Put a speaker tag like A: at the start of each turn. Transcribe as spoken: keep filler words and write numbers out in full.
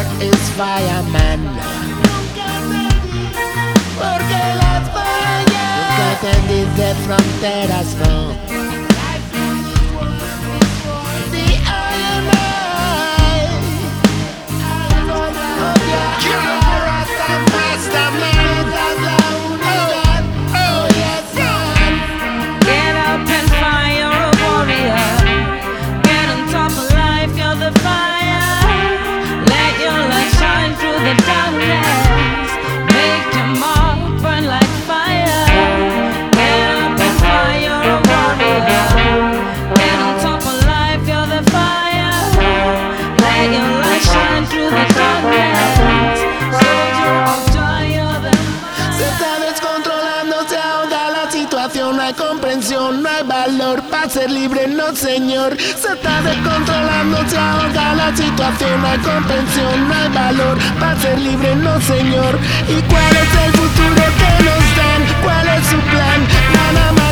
A: Lord is fireman. Porque las fallas nunca entendiste fronteras, no. The iron eye. Oh yeah, you're a mastermind. Oh yes, man.
B: Get up and fire, you're a warrior. Get on top of life, you're the fire. Let your light shine through the darkness. Make your mark burn like fire. Get up and fire, you're a warrior. Get on top of life, you're the fire. Let your light shine through the darkness. Soldier of joy, you're the
A: Se está descontrolando, se ahoga la situación. No hay comprensión, no hay valor para ser libre, no señor. Se está descontrolando, se ahoga la situación. No hay comprensión, no hay valor para ser libre, no señor. ¿Y cuál es el futuro que nos dan? ¿Cuál es su plan? Nada más